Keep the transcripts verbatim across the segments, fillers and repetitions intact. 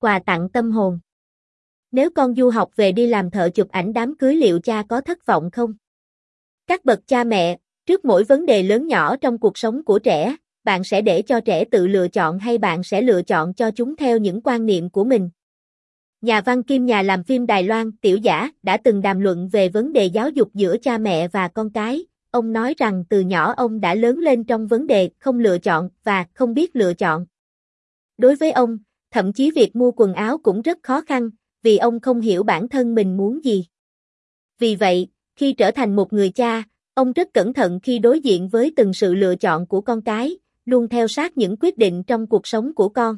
quà tặng tâm hồn. Nếu con du học về đi làm thợ chụp ảnh đám cưới liệu cha có thất vọng không? Các bậc cha mẹ, trước mỗi vấn đề lớn nhỏ trong cuộc sống của trẻ, bạn sẽ để cho trẻ tự lựa chọn hay bạn sẽ lựa chọn cho chúng theo những quan niệm của mình? Nhà văn kiêm nhà làm phim Đài Loan Tiểu Giả đã từng đàm luận về vấn đề giáo dục giữa cha mẹ và con cái. Ông nói rằng từ nhỏ ông đã lớn lên trong vấn đề không lựa chọn và không biết lựa chọn. Đối với ông, thậm chí việc mua quần áo cũng rất khó khăn, vì ông không hiểu bản thân mình muốn gì. Vì vậy, khi trở thành một người cha, ông rất cẩn thận khi đối diện với từng sự lựa chọn của con cái, luôn theo sát những quyết định trong cuộc sống của con.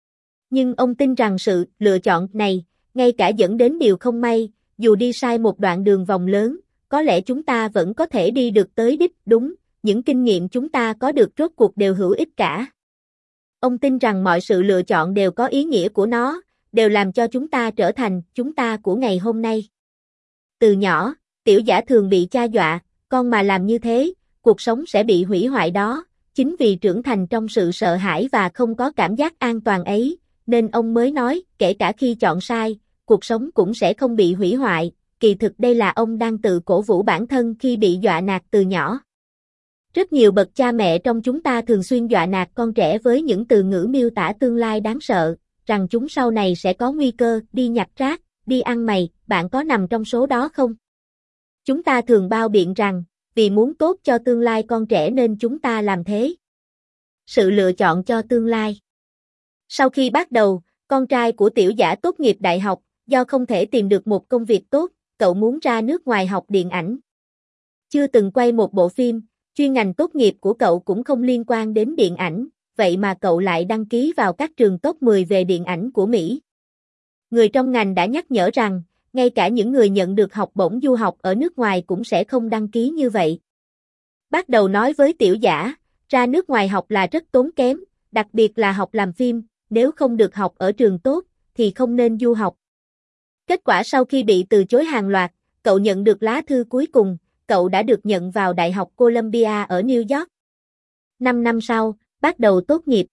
Nhưng ông tin rằng sự lựa chọn này, ngay cả dẫn đến điều không may, dù đi sai một đoạn đường vòng lớn, có lẽ chúng ta vẫn có thể đi được tới đích đúng, những kinh nghiệm chúng ta có được rốt cuộc đều hữu ích cả. Ông tin rằng mọi sự lựa chọn đều có ý nghĩa của nó, đều làm cho chúng ta trở thành chúng ta của ngày hôm nay. Từ nhỏ, Tiểu Giả thường bị cha dọa, con mà làm như thế, cuộc sống sẽ bị hủy hoại đó. Chính vì trưởng thành trong sự sợ hãi và không có cảm giác an toàn ấy, nên ông mới nói, kể cả khi chọn sai, cuộc sống cũng sẽ không bị hủy hoại. Kỳ thực đây là ông đang tự cổ vũ bản thân khi bị dọa nạt từ nhỏ. Rất nhiều bậc cha mẹ trong chúng ta thường xuyên dọa nạt con trẻ với những từ ngữ miêu tả tương lai đáng sợ, rằng chúng sau này sẽ có nguy cơ đi nhặt rác, đi ăn mày, bạn có nằm trong số đó không? Chúng ta thường bao biện rằng, vì muốn tốt cho tương lai con trẻ nên chúng ta làm thế. Sự lựa chọn cho tương lai. Sau khi bắt đầu, con trai của Tiểu Giả tốt nghiệp đại học, do không thể tìm được một công việc tốt, cậu muốn ra nước ngoài học điện ảnh. Chưa từng quay một bộ phim, chuyên ngành tốt nghiệp của cậu cũng không liên quan đến điện ảnh, vậy mà cậu lại đăng ký vào các trường top mười về điện ảnh của Mỹ. Người trong ngành đã nhắc nhở rằng, ngay cả những người nhận được học bổng du học ở nước ngoài cũng sẽ không đăng ký như vậy. Bắt đầu nói với Tiểu Giả, ra nước ngoài học là rất tốn kém, đặc biệt là học làm phim, nếu không được học ở trường tốt, thì không nên du học. Kết quả sau khi bị từ chối hàng loạt, cậu nhận được lá thư cuối cùng, cậu đã được nhận vào Đại học Columbia ở New York. Năm năm sau, bắt đầu tốt nghiệp.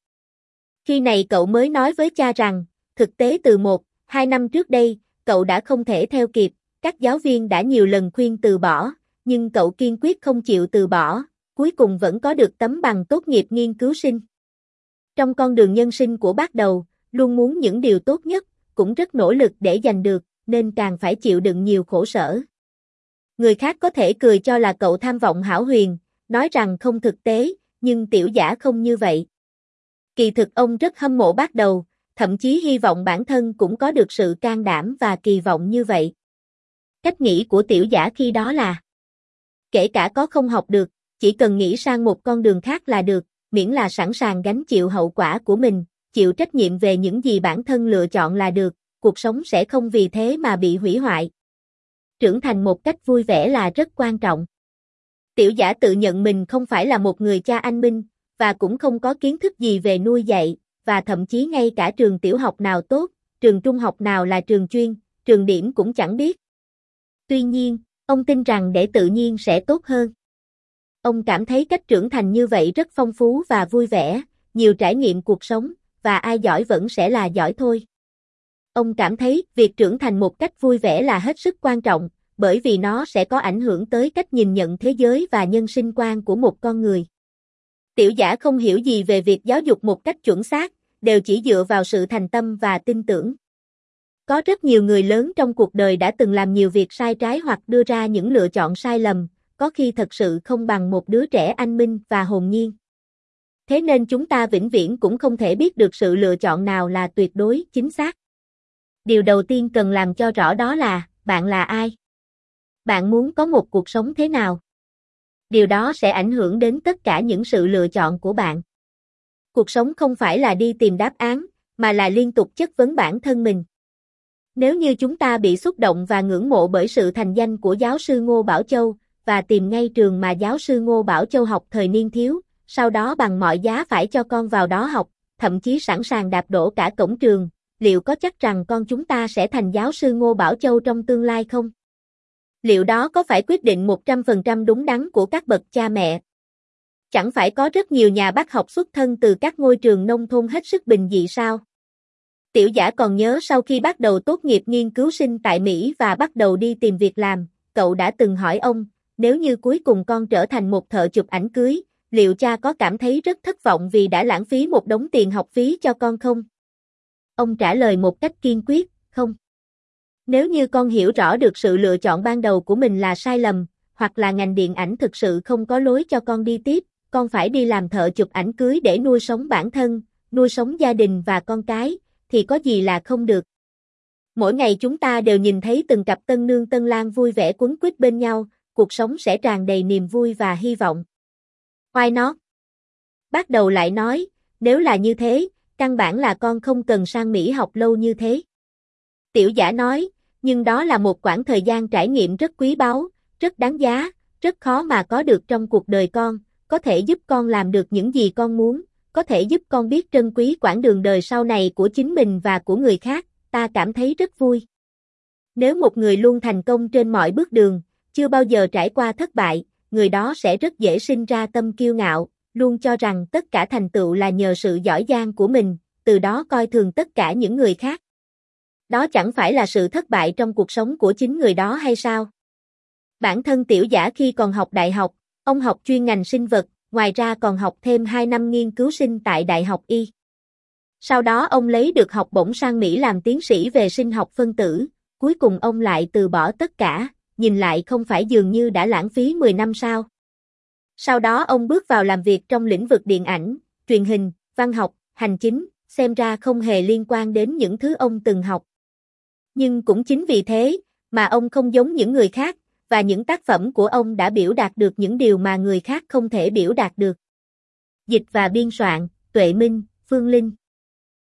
Khi này cậu mới nói với cha rằng, thực tế từ một, hai năm trước đây, cậu đã không thể theo kịp, các giáo viên đã nhiều lần khuyên từ bỏ, nhưng cậu kiên quyết không chịu từ bỏ, cuối cùng vẫn có được tấm bằng tốt nghiệp nghiên cứu sinh. Trong con đường nhân sinh của Bắt Đầu, luôn muốn những điều tốt nhất, cũng rất nỗ lực để giành được, nên càng phải chịu đựng nhiều khổ sở. Người khác có thể cười cho là cậu tham vọng hão huyền, nói rằng không thực tế, nhưng Tiểu Giả không như vậy. Kỳ thực ông rất hâm mộ Bắt Đầu, thậm chí hy vọng bản thân cũng có được sự can đảm và kỳ vọng như vậy. Cách nghĩ của Tiểu Giả khi đó là, kể cả có không học được, chỉ cần nghĩ sang một con đường khác là được, miễn là sẵn sàng gánh chịu hậu quả của mình, chịu trách nhiệm về những gì bản thân lựa chọn là được, cuộc sống sẽ không vì thế mà bị hủy hoại. Trưởng thành một cách vui vẻ là rất quan trọng. Tiểu Giả tự nhận mình không phải là một người cha anh minh, và cũng không có kiến thức gì về nuôi dạy, và thậm chí ngay cả trường tiểu học nào tốt, trường trung học nào là trường chuyên, trường điểm cũng chẳng biết. Tuy nhiên, ông tin rằng để tự nhiên sẽ tốt hơn. Ông cảm thấy cách trưởng thành như vậy rất phong phú và vui vẻ, nhiều trải nghiệm cuộc sống, và ai giỏi vẫn sẽ là giỏi thôi. Ông cảm thấy việc trưởng thành một cách vui vẻ là hết sức quan trọng, bởi vì nó sẽ có ảnh hưởng tới cách nhìn nhận thế giới và nhân sinh quan của một con người. Tiểu Giả không hiểu gì về việc giáo dục một cách chuẩn xác, đều chỉ dựa vào sự thành tâm và tin tưởng. Có rất nhiều người lớn trong cuộc đời đã từng làm nhiều việc sai trái hoặc đưa ra những lựa chọn sai lầm, có khi thật sự không bằng một đứa trẻ anh minh và hồn nhiên. Thế nên chúng ta vĩnh viễn cũng không thể biết được sự lựa chọn nào là tuyệt đối chính xác. Điều đầu tiên cần làm cho rõ đó là, bạn là ai? Bạn muốn có một cuộc sống thế nào? Điều đó sẽ ảnh hưởng đến tất cả những sự lựa chọn của bạn. Cuộc sống không phải là đi tìm đáp án, mà là liên tục chất vấn bản thân mình. Nếu như chúng ta bị xúc động và ngưỡng mộ bởi sự thành danh của giáo sư Ngô Bảo Châu, và tìm ngay trường mà giáo sư Ngô Bảo Châu học thời niên thiếu, sau đó bằng mọi giá phải cho con vào đó học, thậm chí sẵn sàng đạp đổ cả cổng trường, liệu có chắc rằng con chúng ta sẽ thành giáo sư Ngô Bảo Châu trong tương lai không? Liệu đó có phải quyết định một trăm phần trăm đúng đắn của các bậc cha mẹ? Chẳng phải có rất nhiều nhà bác học xuất thân từ các ngôi trường nông thôn hết sức bình dị sao? Tiểu Giả còn nhớ sau khi bắt đầu tốt nghiệp nghiên cứu sinh tại Mỹ và bắt đầu đi tìm việc làm, cậu đã từng hỏi ông, nếu như cuối cùng con trở thành một thợ chụp ảnh cưới, liệu cha có cảm thấy rất thất vọng vì đã lãng phí một đống tiền học phí cho con không? Ông trả lời một cách kiên quyết, không. Nếu như con hiểu rõ được sự lựa chọn ban đầu của mình là sai lầm, hoặc là ngành điện ảnh thực sự không có lối cho con đi tiếp, con phải đi làm thợ chụp ảnh cưới để nuôi sống bản thân, nuôi sống gia đình và con cái, thì có gì là không được. Mỗi ngày chúng ta đều nhìn thấy từng cặp tân nương tân lang vui vẻ quấn quýt bên nhau, cuộc sống sẽ tràn đầy niềm vui và hy vọng. Why not? Bắt đầu lại nói, nếu là như thế, căn bản là con không cần sang Mỹ học lâu như thế. Tiểu Giả nói, nhưng đó là một quãng thời gian trải nghiệm rất quý báu, rất đáng giá, rất khó mà có được trong cuộc đời con, có thể giúp con làm được những gì con muốn, có thể giúp con biết trân quý quãng đường đời sau này của chính mình và của người khác, ta cảm thấy rất vui. Nếu một người luôn thành công trên mọi bước đường, chưa bao giờ trải qua thất bại, người đó sẽ rất dễ sinh ra tâm kiêu ngạo, luôn cho rằng tất cả thành tựu là nhờ sự giỏi giang của mình, từ đó coi thường tất cả những người khác. Đó chẳng phải là sự thất bại trong cuộc sống của chính người đó hay sao? Bản thân Tiểu Giả khi còn học đại học, ông học chuyên ngành sinh vật, ngoài ra còn học thêm hai năm nghiên cứu sinh tại Đại học Y. Sau đó ông lấy được học bổng sang Mỹ làm tiến sĩ về sinh học phân tử, cuối cùng ông lại từ bỏ tất cả, nhìn lại không phải dường như đã lãng phí mười năm sao. Sau đó ông bước vào làm việc trong lĩnh vực điện ảnh, truyền hình, văn học, hành chính, xem ra không hề liên quan đến những thứ ông từng học. Nhưng cũng chính vì thế, mà ông không giống những người khác, và những tác phẩm của ông đã biểu đạt được những điều mà người khác không thể biểu đạt được. Dịch và biên soạn, Tuệ Minh, Phương Linh.